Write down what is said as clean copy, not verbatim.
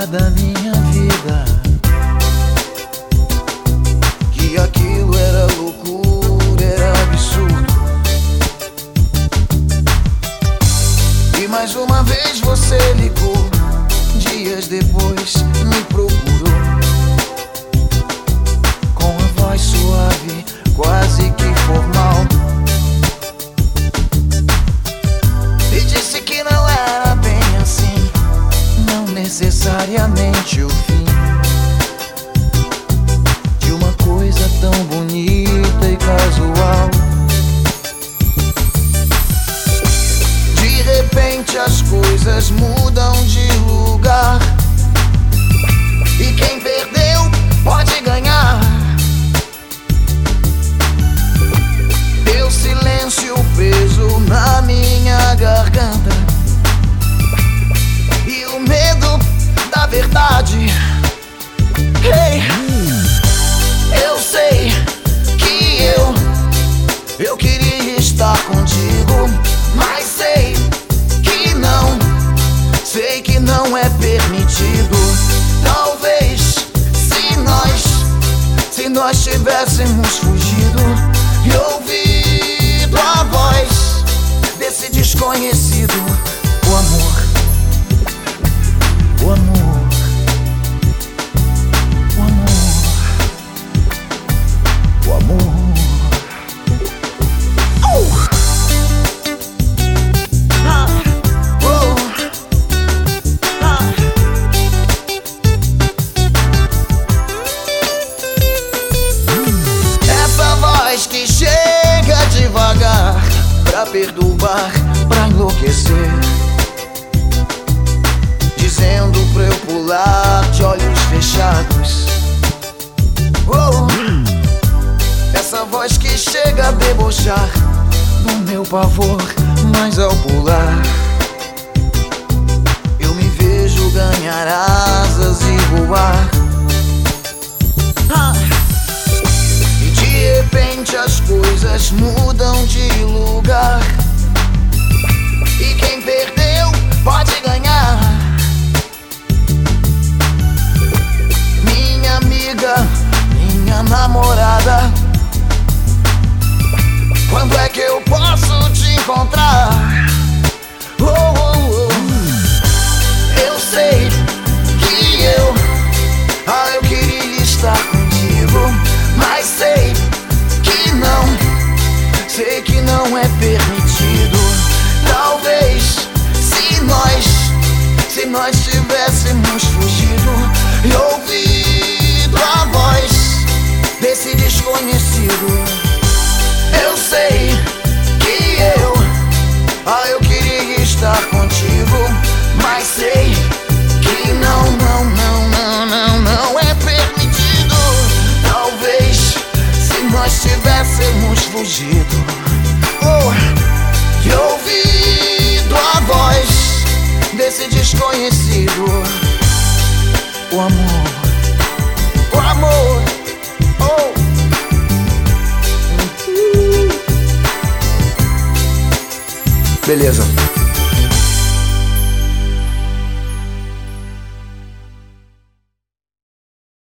era da minha vida, que aquilo era loucura, era absurdo. E mais uma vez você ligou, dias depois me procurou, com a voz suave, quase que formal, e disse que não era bem assim, não necessariamente o fim de uma coisa tão bonita e casual. De repente as coisas mudam de lugar, e quem perdeu pode ganhar. Deu silêncio preso na minha garganta, e o medo da verdade. Hey, eu sei que eu queria estar contigo, mas sei que não é permitido. Talvez se nós tivéssemos fugido e ouvido a voz desse desconhecido, o amor, o amor, o amor, o amor. Que chega devagar pra perturbar, pra enlouquecer, dizendo pra eu pular de olhos fechados. Oh, essa voz que chega a debochar do meu pavor, mas ao pular eu me vejo ganhar asas e voar. De repente as coisas mudam de lugar, e quem perdeu pode ganhar. Minha amiga, minha namorada, quando é que eu posso te encontrar? Oh, oh, oh. Eu sei que eu queria estar contigo, mas sei que não é permitido. Talvez se nós tivéssemos fugido e ouvido a voz desse desconhecido. Eu sei que eu queria estar contigo, mas sei que não é permitido. Talvez se nós tivéssemos fugido, e ouvido a voz desse desconhecido, o amor, o amor, oh. Beleza.